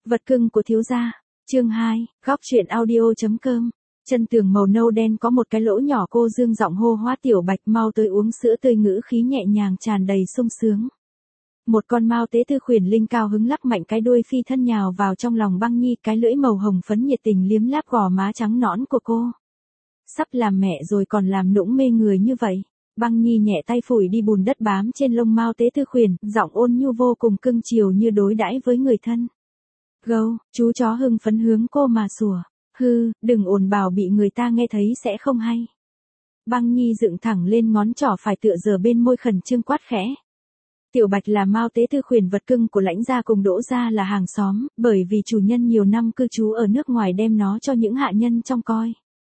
Vật cưng của thiếu gia. Chương 2, góc truyện audio.com. Chân tường màu nâu đen có một cái lỗ nhỏ, cô dương giọng hô hóa Tiểu Bạch mau tới uống sữa tươi, ngữ khí nhẹ nhàng tràn đầy sung sướng. Một con mao tế tư khuyển linh cao hứng lắc mạnh cái đuôi phi thân nhào vào trong lòng Băng Nhi, cái lưỡi màu hồng phấn nhiệt tình liếm láp gò má trắng nõn của cô. Sắp làm mẹ rồi còn làm nũng mê người như vậy. Băng Nhi nhẹ tay phủi đi bùn đất bám trên lông mao tế tư khuyển, giọng ôn nhu vô cùng cưng chiều như đối đãi với người thân. Gâu, chú chó hưng phấn hướng cô mà sủa. Hư, đừng ồn bảo bị người ta nghe thấy sẽ không hay. Băng Nhi dựng thẳng lên ngón trỏ phải tựa giờ bên môi khẩn trương quát khẽ. Tiểu Bạch là mao tế tư khuyển vật cưng của Lãnh gia cùng Đỗ gia là hàng xóm, bởi vì chủ nhân nhiều năm cư trú ở nước ngoài đem nó cho những hạ nhân trông coi.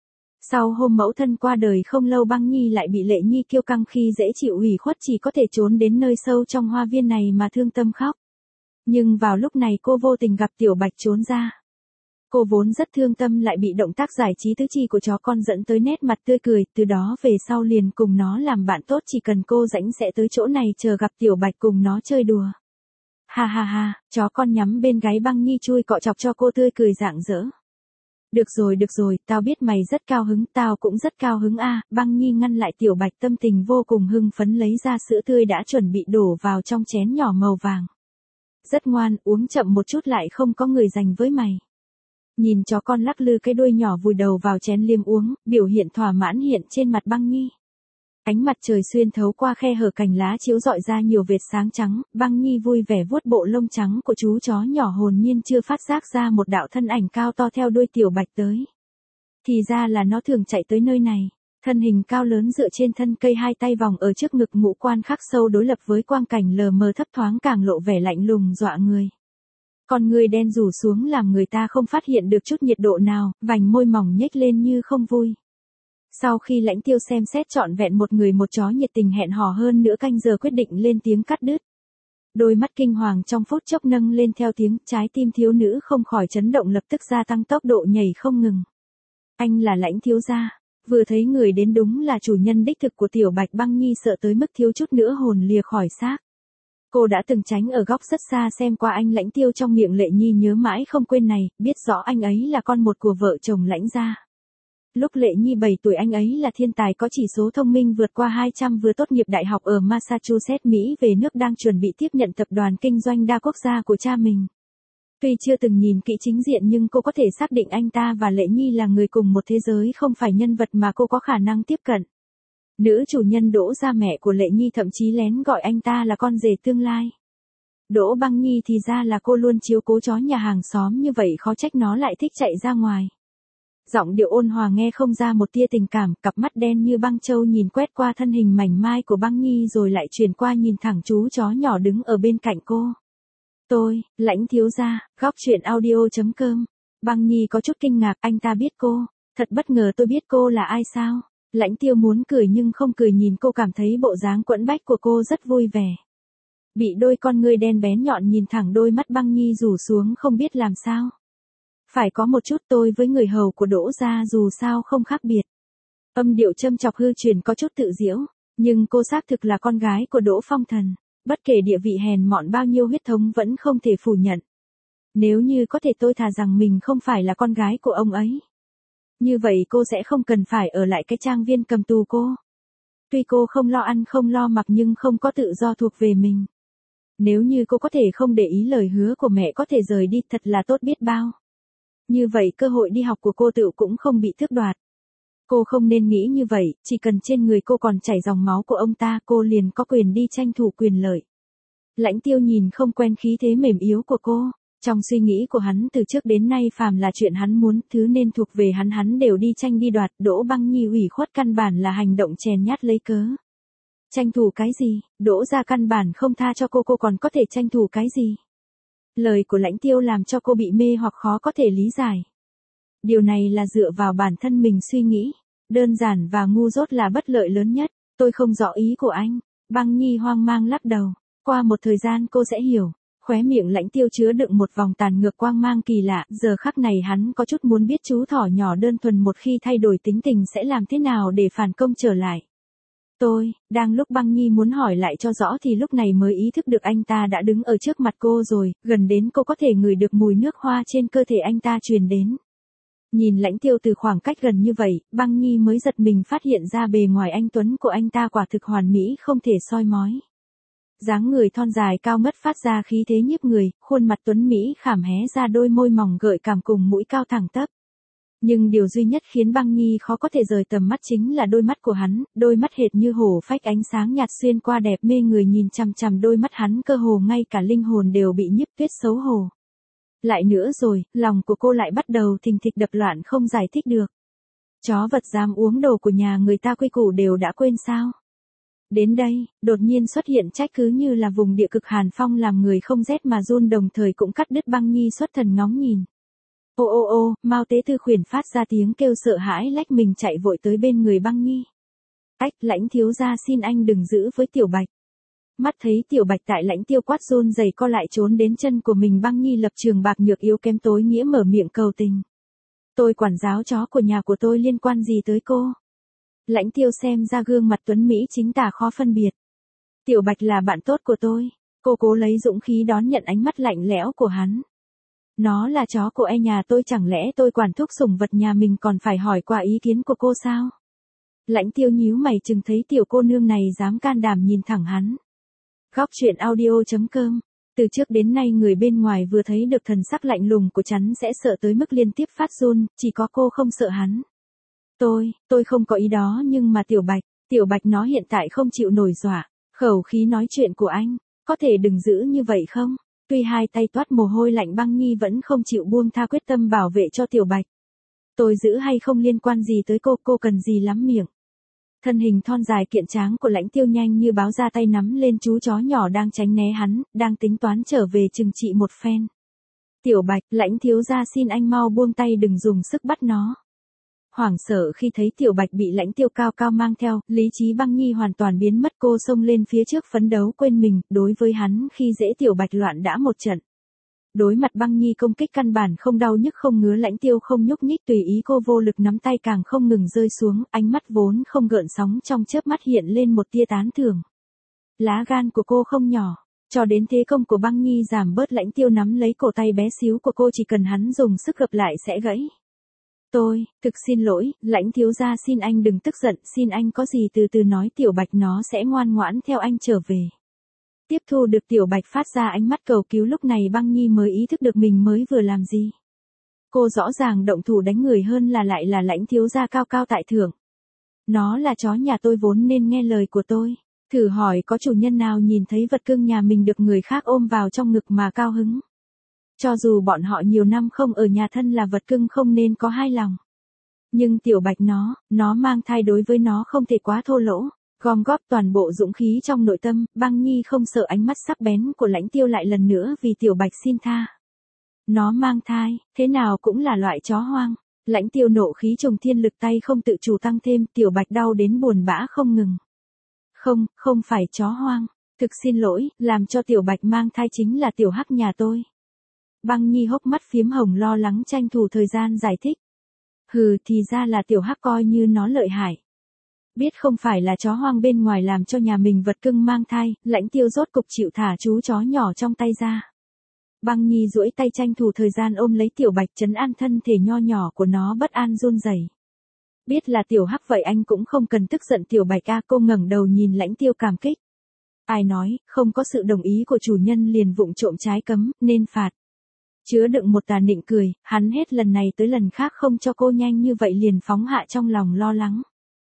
Sau hôm mẫu thân qua đời không lâu, Băng Nhi lại bị Lệ Nhi kiêu căng khi dễ chịu ủy khuất, chỉ có thể trốn đến nơi sâu trong hoa viên này mà thương tâm khóc. Nhưng vào lúc này cô vô tình gặp Tiểu Bạch trốn ra. Cô vốn rất thương tâm lại bị động tác giải trí tứ chi của chó con dẫn tới nét mặt tươi cười, từ đó về sau liền cùng nó làm bạn tốt, chỉ cần cô rảnh sẽ tới chỗ này chờ gặp Tiểu Bạch cùng nó chơi đùa. Ha ha ha, chó con nhắm bên gáy Băng Nhi chui cọ chọc cho cô tươi cười rạng rỡ. Được rồi, tao biết mày rất cao hứng, tao cũng rất cao hứng a. Băng Nhi ngăn lại Tiểu Bạch, tâm tình vô cùng hưng phấn lấy ra sữa tươi đã chuẩn bị đổ vào trong chén nhỏ màu vàng. Rất ngoan, uống chậm một chút lại không có người dành với mày. Nhìn chó con lắc lư cái đuôi nhỏ vùi đầu vào chén liêm uống, biểu hiện thỏa mãn hiện trên mặt Băng Nhi. Ánh mặt trời xuyên thấu qua khe hở cành lá chiếu rọi ra nhiều vệt sáng trắng, Băng Nhi vui vẻ vuốt bộ lông trắng của chú chó nhỏ, hồn nhiên chưa phát giác ra một đạo thân ảnh cao to theo đuôi Tiểu Bạch tới. Thì ra là nó thường chạy tới nơi này, thân hình cao lớn dựa trên thân cây, hai tay vòng ở trước ngực, ngũ quan khắc sâu đối lập với quang cảnh lờ mờ thấp thoáng càng lộ vẻ lạnh lùng dọa người. Con người đen rủ xuống làm người ta không phát hiện được chút nhiệt độ nào, vành môi mỏng nhếch lên như không vui. Sau khi Lãnh Tiêu xem xét trọn vẹn một người một chó nhiệt tình hẹn hò hơn nửa canh giờ, quyết định lên tiếng cắt đứt. Đôi mắt kinh hoàng trong phút chốc nâng lên theo tiếng, trái tim thiếu nữ không khỏi chấn động, lập tức gia tăng tốc độ nhảy không ngừng. Anh là Lãnh thiếu gia. Vừa thấy người đến đúng là chủ nhân đích thực của Tiểu Bạch, Băng Nhi sợ tới mức thiếu chút nữa hồn lìa khỏi xác. Cô đã từng tránh ở góc rất xa xem qua anh Lãnh Tiêu trong miệng Lệ Nhi nhớ mãi không quên này, biết rõ anh ấy là con một của vợ chồng Lãnh gia. Lúc Lệ Nhi 7 tuổi anh ấy là thiên tài có chỉ số thông minh vượt qua 200, vừa tốt nghiệp đại học ở Massachusetts, Mỹ, về nước đang chuẩn bị tiếp nhận tập đoàn kinh doanh đa quốc gia của cha mình. Tuy chưa từng nhìn kỹ chính diện nhưng cô có thể xác định anh ta và Lệ Nhi là người cùng một thế giới, không phải nhân vật mà cô có khả năng tiếp cận. Nữ chủ nhân Đỗ gia, mẹ của Lệ Nhi, thậm chí lén gọi anh ta là con rể tương lai. Đỗ Băng Nhi thì ra là cô luôn chiếu cố chó nhà hàng xóm như vậy, khó trách nó lại thích chạy ra ngoài. Giọng điệu ôn hòa nghe không ra một tia tình cảm, cặp mắt đen như băng châu nhìn quét qua thân hình mảnh mai của Băng Nhi rồi lại chuyển qua nhìn thẳng chú chó nhỏ đứng ở bên cạnh cô. Tôi, Lãnh thiếu gia, góc truyện audio.com. Băng Nhi có chút kinh ngạc, anh ta biết cô, thật bất ngờ. Tôi biết cô là ai sao? Lãnh Tiêu muốn cười nhưng không cười, nhìn cô cảm thấy bộ dáng quẫn bách của cô rất vui vẻ. Bị đôi con ngươi đen bén nhọn nhìn thẳng đôi mắt Băng Nhi rủ xuống không biết làm sao. Phải có một chút, tôi với người hầu của Đỗ gia dù sao không khác biệt. Âm điệu châm chọc hư truyền có chút tự giễu, nhưng cô xác thực là con gái của Đỗ Phong Thần, bất kể địa vị hèn mọn bao nhiêu huyết thống vẫn không thể phủ nhận. Nếu như có thể tôi thà rằng mình không phải là con gái của ông ấy. Như vậy cô sẽ không cần phải ở lại cái trang viên cầm tù cô. Tuy cô không lo ăn không lo mặc nhưng không có tự do thuộc về mình. Nếu như cô có thể không để ý lời hứa của mẹ, có thể rời đi, thật là tốt biết bao. Như vậy cơ hội đi học của cô tựu cũng không bị tước đoạt. Cô không nên nghĩ như vậy, chỉ cần trên người cô còn chảy dòng máu của ông ta, cô liền có quyền đi tranh thủ quyền lợi. Lãnh Tiêu nhìn không quen khí thế mềm yếu của cô. Trong suy nghĩ của hắn từ trước đến nay phàm là chuyện hắn muốn, thứ nên thuộc về hắn đều đi tranh đi đoạt. Đỗ Băng Nhi ủy khuất căn bản là hành động chèn nhát lấy cớ. Tranh thủ cái gì? Đỗ gia căn bản không tha cho cô còn có thể tranh thủ cái gì? Lời của Lãnh Tiêu làm cho cô bị mê hoặc khó có thể lý giải. Điều này là dựa vào bản thân mình suy nghĩ. Đơn giản và ngu dốt là bất lợi lớn nhất. Tôi không rõ ý của anh. Băng Nhi hoang mang lắc đầu. Qua một thời gian cô sẽ hiểu. Khóe miệng Lãnh Tiêu chứa đựng một vòng tàn ngược quang mang kỳ lạ. Giờ khắc này hắn có chút muốn biết chú thỏ nhỏ đơn thuần một khi thay đổi tính tình sẽ làm thế nào để phản công trở lại. Đang lúc Băng Nhi muốn hỏi lại cho rõ thì lúc này mới ý thức được anh ta đã đứng ở trước mặt cô rồi, gần đến cô có thể ngửi được mùi nước hoa trên cơ thể anh ta truyền đến. Nhìn Lãnh Tiêu từ khoảng cách gần như vậy, Băng Nhi mới giật mình phát hiện ra bề ngoài anh tuấn của anh ta quả thực hoàn mỹ không thể soi mói. Dáng người thon dài cao ngất phát ra khí thế nhiếp người, khuôn mặt tuấn mỹ khảm hé ra đôi môi mỏng gợi cảm cùng mũi cao thẳng tắp. Nhưng điều duy nhất khiến Băng Nhi khó có thể rời tầm mắt chính là đôi mắt của hắn, đôi mắt hệt như hổ phách ánh sáng nhạt xuyên qua đẹp mê người nhìn chằm chằm đôi mắt hắn cơ hồ ngay cả linh hồn đều bị nhiếp tuyết xấu hổ. Lại nữa rồi, lòng của cô lại bắt đầu thình thịch đập loạn không giải thích được. Chó vật dám uống đồ của nhà người ta quy củ đều đã quên sao? Đến đây, đột nhiên xuất hiện trách cứ như là vùng địa cực hàn phong làm người không rét mà run đồng thời cũng cắt đứt Băng Nhi xuất thần ngóng nhìn. Ô ô ô, Mao Tế Tư khuyển phát ra tiếng kêu sợ hãi lách mình chạy vội tới bên người Băng Nhi. Ách, Lãnh thiếu gia xin anh đừng giữ với Tiểu Bạch. Mắt thấy Tiểu Bạch tại Lãnh Tiêu quát run rẩy co lại trốn đến chân của mình, Băng Nhi lập trường bạc nhược yếu kém tối nghĩa mở miệng cầu tình. Tôi quản giáo chó của nhà của tôi liên quan gì tới cô? Lãnh Tiêu xem ra gương mặt tuấn Mỹ chính tả khó phân biệt. Tiểu Bạch là bạn tốt của tôi. Cô cố lấy dũng khí đón nhận ánh mắt lạnh lẽo của hắn. Nó là chó của nhà tôi, chẳng lẽ tôi quản thúc sủng vật nhà mình còn phải hỏi qua ý kiến của cô sao? Lãnh Tiêu nhíu mày chừng thấy tiểu cô nương này dám can đảm nhìn thẳng hắn. Góc truyện audio.com. Từ trước đến nay người bên ngoài vừa thấy được thần sắc lạnh lùng của chắn sẽ sợ tới mức liên tiếp phát run, chỉ có cô không sợ hắn. Tôi không có ý đó nhưng mà Tiểu Bạch nó hiện tại không chịu nổi dọa, khẩu khí nói chuyện của anh, có thể đừng giữ như vậy không? Tuy hai tay toát mồ hôi lạnh, Băng Nhi vẫn không chịu buông tha quyết tâm bảo vệ cho Tiểu Bạch. Tôi giữ hay không liên quan gì tới cô cần gì lắm miệng. Thân hình thon dài kiện tráng của Lãnh Tiêu nhanh như báo ra tay nắm lên chú chó nhỏ đang tránh né hắn, đang tính toán trở về trừng trị một phen. Tiểu Bạch, Lãnh thiếu gia xin anh mau buông tay đừng dùng sức bắt nó. Hoảng sợ khi thấy Tiểu Bạch bị Lãnh Tiêu cao cao mang theo, lý trí Băng Nhi hoàn toàn biến mất, cô xông lên phía trước phấn đấu quên mình, đối với hắn khi dễ Tiểu Bạch loạn đã một trận. Đối mặt Băng Nhi công kích căn bản không đau nhức không ngứa, Lãnh Tiêu không nhúc nhích tùy ý cô vô lực nắm tay càng không ngừng rơi xuống, ánh mắt vốn không gợn sóng trong chớp mắt hiện lên một tia tán thưởng. Lá gan của cô không nhỏ, cho đến thế công của Băng Nhi giảm bớt, Lãnh Tiêu nắm lấy cổ tay bé xíu của cô, chỉ cần hắn dùng sức gập lại sẽ gãy. Thực xin lỗi, Lãnh thiếu gia xin anh đừng tức giận, xin anh có gì từ từ nói, Tiểu Bạch nó sẽ ngoan ngoãn theo anh trở về. Tiếp thu được Tiểu Bạch phát ra ánh mắt cầu cứu, lúc này Băng Nhi mới ý thức được mình mới vừa làm gì. Cô rõ ràng động thủ đánh người hơn là lại là Lãnh thiếu gia cao cao tại thượng. Nó là chó nhà tôi vốn nên nghe lời của tôi. Thử hỏi có chủ nhân nào nhìn thấy vật cưng nhà mình được người khác ôm vào trong ngực mà cao hứng. Cho dù bọn họ nhiều năm không ở nhà thân là vật cưng không nên có hai lòng. Nhưng Tiểu Bạch nó mang thai, đối với nó không thể quá thô lỗ. Gom góp toàn bộ dũng khí trong nội tâm, Băng Nhi không sợ ánh mắt sắc bén của Lãnh Tiêu lại lần nữa vì Tiểu Bạch xin tha. Nó mang thai, thế nào cũng là loại chó hoang. Lãnh Tiêu nộ khí trùng thiên, lực tay không tự chủ tăng thêm, Tiểu Bạch đau đến buồn bã không ngừng. Không phải chó hoang. Thực xin lỗi, làm cho Tiểu Bạch mang thai chính là Tiểu Hắc nhà tôi. Băng Nhi hốc mắt phiếm hồng lo lắng tranh thủ thời gian giải thích. Thì ra là Tiểu Hắc coi như nó lợi hại. Biết không phải là chó hoang bên ngoài làm cho nhà mình vật cưng mang thai, Lãnh Tiêu rốt cục chịu thả chú chó nhỏ trong tay ra. Băng Nhi duỗi tay tranh thủ thời gian ôm lấy Tiểu Bạch trấn an thân thể nho nhỏ của nó bất an run rẩy. Biết là Tiểu Hắc vậy anh cũng không cần tức giận Tiểu Bạch a, cô ngẩng đầu nhìn Lãnh Tiêu cảm kích. Ai nói, không có sự đồng ý của chủ nhân liền vụng trộm trái cấm, nên phạt. Chứa đựng một tà nịnh cười, hắn hết lần này tới lần khác không cho cô nhanh như vậy liền phóng hạ trong lòng lo lắng.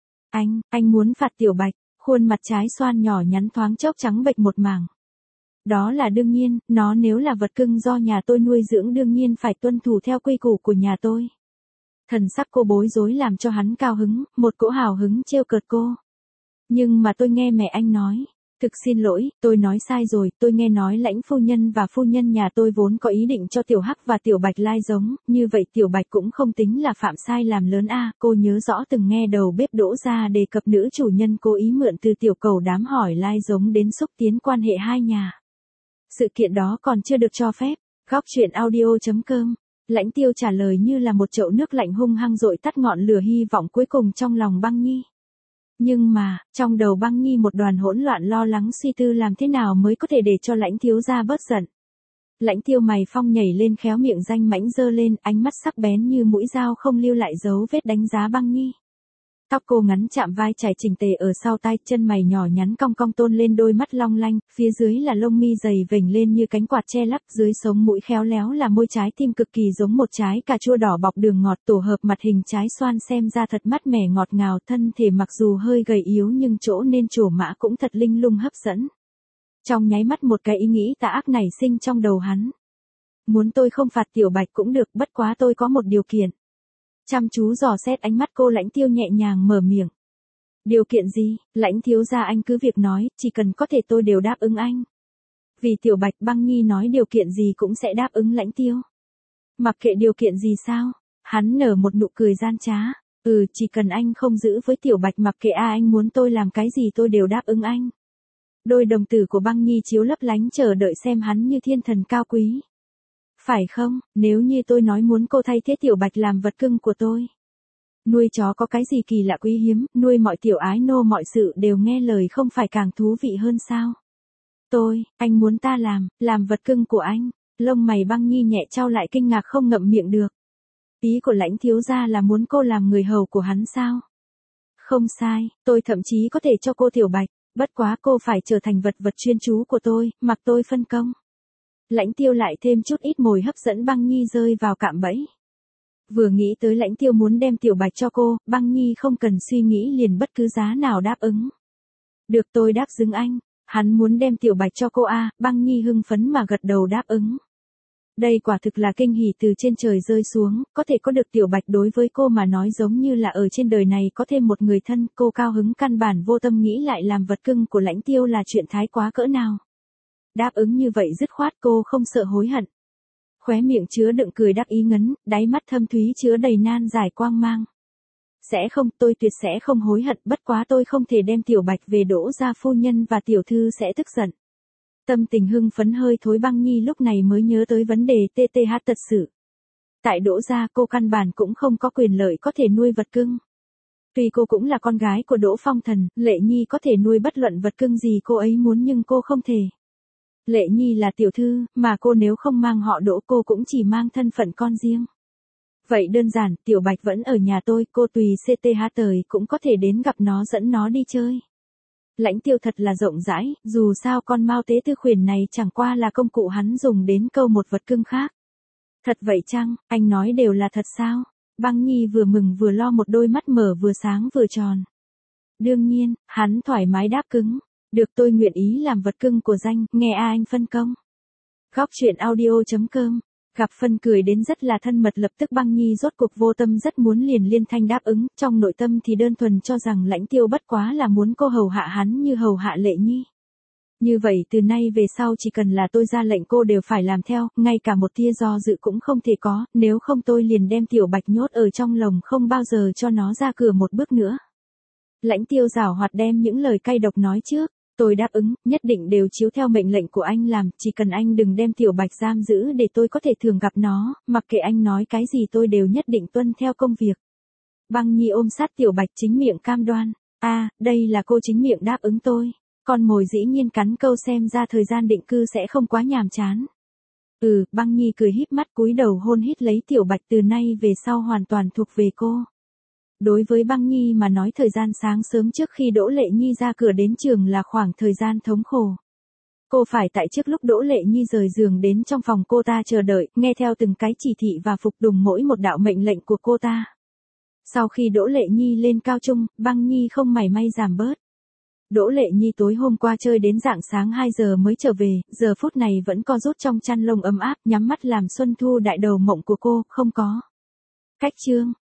Anh muốn phạt Tiểu Bạch, khuôn mặt trái xoan nhỏ nhắn thoáng chốc trắng bệch một mảng. Đó là đương nhiên, nó nếu là vật cưng do nhà tôi nuôi dưỡng đương nhiên phải tuân thủ theo quy củ của nhà tôi. Thần sắc cô bối rối làm cho hắn cao hứng, một cỗ hào hứng trêu cợt cô. Nhưng mà tôi nghe mẹ anh nói. Thực xin lỗi, tôi nói sai rồi, tôi nghe nói Lãnh phu nhân và phu nhân nhà tôi vốn có ý định cho Tiểu Hắc và Tiểu Bạch lai giống, như vậy Tiểu Bạch cũng không tính là phạm sai làm lớn a. Cô nhớ rõ từng nghe đầu bếp Đỗ gia đề cập nữ chủ nhân cố ý mượn từ tiểu cầu đám hỏi lai giống đến xúc tiến quan hệ hai nhà. Sự kiện đó còn chưa được cho phép. Góc truyện audio.com. Lãnh Tiêu trả lời như là một chậu nước lạnh hung hăng dội tắt ngọn lửa hy vọng cuối cùng trong lòng Băng Nhi. Nhưng mà, trong đầu Băng Nhi một đoàn hỗn loạn lo lắng suy tư làm thế nào mới có thể để cho Lãnh thiếu gia bớt giận. Lãnh Tiêu mày phong nhảy lên khéo miệng danh mãnh giơ lên, ánh mắt sắc bén như mũi dao không lưu lại dấu vết đánh giá Băng Nhi. Tóc cô ngắn chạm vai trải chỉnh tề ở sau tai, chân mày nhỏ nhắn cong cong tôn lên đôi mắt long lanh, phía dưới là lông mi dày vểnh lên như cánh quạt che lấp, dưới sống mũi khéo léo là môi trái tim cực kỳ giống một trái cà chua đỏ bọc đường ngọt, tổ hợp mặt hình trái xoan xem ra thật mát mẻ ngọt ngào, thân thể mặc dù hơi gầy yếu nhưng chỗ nên trổ mã cũng thật linh lung hấp dẫn. Trong nháy mắt một cái ý nghĩ tà ác nảy sinh trong đầu hắn. Muốn tôi không phạt Tiểu Bạch cũng được, bất quá tôi có một điều kiện. Chăm chú dò xét ánh mắt cô, Lãnh Tiêu nhẹ nhàng mở miệng. Điều kiện gì? Lãnh thiếu gia anh cứ việc nói, chỉ cần có thể tôi đều đáp ứng anh. Vì Tiểu Bạch, Băng Nhi nói điều kiện gì cũng sẽ đáp ứng Lãnh Tiêu. Mặc kệ điều kiện gì sao? Hắn nở một nụ cười gian trá. Chỉ cần anh không giữ với Tiểu Bạch, mặc kệ anh muốn tôi làm cái gì tôi đều đáp ứng anh. Đôi đồng tử của Băng Nhi chiếu lấp lánh chờ đợi xem hắn như thiên thần cao quý. Phải không, nếu như tôi nói muốn cô thay thế Tiểu Bạch làm vật cưng của tôi. Nuôi chó có cái gì kỳ lạ quý hiếm, nuôi mọi tiểu ái nô mọi sự đều nghe lời không phải càng thú vị hơn sao? Anh muốn ta làm vật cưng của anh. Lông mày Băng Nhi nhẹ chau lại kinh ngạc không ngậm miệng được. Ý của Lãnh thiếu gia là muốn cô làm người hầu của hắn sao? Không sai, tôi thậm chí có thể cho cô Tiểu Bạch, bất quá cô phải trở thành vật chuyên chú của tôi, mặc tôi phân công. Lãnh Tiêu lại thêm chút ít mồi hấp dẫn Băng Nhi rơi vào cạm bẫy. Vừa nghĩ tới Lãnh Tiêu muốn đem Tiểu Bạch cho cô, Băng Nhi không cần suy nghĩ liền bất cứ giá nào đáp ứng. Được, tôi đáp ứng anh. Hắn muốn đem Tiểu Bạch cho cô à? Băng Nhi hưng phấn mà gật đầu đáp ứng. Đây quả thực là kinh hỉ từ trên trời rơi xuống, có thể có được Tiểu Bạch đối với cô mà nói giống như là ở trên đời này có thêm một người thân, cô cao hứng căn bản vô tâm nghĩ lại làm vật cưng của Lãnh Tiêu là chuyện thái quá cỡ nào. Đáp ứng như vậy dứt khoát, cô không sợ hối hận. Khóe miệng chứa đựng cười đắc ý ngấn, đáy mắt thâm thúy chứa đầy nan giải quang mang. Tôi tuyệt sẽ không hối hận, bất quá tôi không thể đem Tiểu Bạch về Đỗ gia phu nhân và tiểu thư sẽ tức giận. Tâm tình hưng phấn hơi thối Băng Nhi lúc này mới nhớ tới vấn đề TTH thật sự. Tại Đỗ gia cô căn bản cũng không có quyền lợi có thể nuôi vật cưng. Tuy cô cũng là con gái của Đỗ Phong Thần, Lệ Nhi có thể nuôi bất luận vật cưng gì cô ấy muốn nhưng cô không thể. Lệ Nhi là tiểu thư, mà cô nếu không mang họ Đỗ cô cũng chỉ mang thân phận con riêng. Vậy đơn giản, Tiểu Bạch vẫn ở nhà tôi, cô tùy CTH tới cũng có thể đến gặp nó dẫn nó đi chơi. Lãnh Tiêu thật là rộng rãi, dù sao con Mao Tế Tư khuyển này chẳng qua là công cụ hắn dùng đến câu một vật cưng khác. Thật vậy chăng, anh nói đều là thật sao? Băng Nhi vừa mừng vừa lo, một đôi mắt mở vừa sáng vừa tròn. Đương nhiên, hắn thoải mái đáp cứng. Được, tôi nguyện ý làm vật cưng của danh, nghe anh phân công. Góc truyện audio.com. Gặp Phân cười đến rất là thân mật, lập tức Băng Nhi rốt cuộc vô tâm rất muốn liền liên thanh đáp ứng, trong nội tâm thì đơn thuần cho rằng Lãnh Tiêu bất quá là muốn cô hầu hạ hắn như hầu hạ Lệ Nhi. Như vậy từ nay về sau chỉ cần là tôi ra lệnh cô đều phải làm theo, ngay cả một tia do dự cũng không thể có, nếu không tôi liền đem Tiểu Bạch nhốt ở trong lồng không bao giờ cho nó ra cửa một bước nữa. Lãnh Tiêu giảo hoạt đem những lời cay độc nói trước. Tôi đáp ứng, nhất định đều chiếu theo mệnh lệnh của anh làm, chỉ cần anh đừng đem Tiểu Bạch giam giữ để tôi có thể thường gặp nó, mặc kệ anh nói cái gì tôi đều nhất định tuân theo công việc. Băng Nhi ôm sát Tiểu Bạch chính miệng cam đoan. Đây là cô chính miệng đáp ứng tôi. Con mồi dĩ nhiên cắn câu, xem ra thời gian định cư sẽ không quá nhàm chán. Băng Nhi cười híp mắt cúi đầu hôn hít lấy Tiểu Bạch, từ nay về sau hoàn toàn thuộc về cô. Đối với Băng Nhi mà nói, thời gian sáng sớm trước khi Đỗ Lệ Nhi ra cửa đến trường là khoảng thời gian thống khổ. Cô phải tại trước lúc Đỗ Lệ Nhi rời giường đến trong phòng cô ta chờ đợi, nghe theo từng cái chỉ thị và phục tùng mỗi một đạo mệnh lệnh của cô ta. Sau khi Đỗ Lệ Nhi lên cao trung, Băng Nhi không mảy may giảm bớt. Đỗ Lệ Nhi tối hôm qua chơi đến rạng sáng 2 giờ mới trở về, giờ phút này vẫn co rút trong chăn lông ấm áp, nhắm mắt làm xuân thu đại đầu mộng của cô, không có. Cách chương.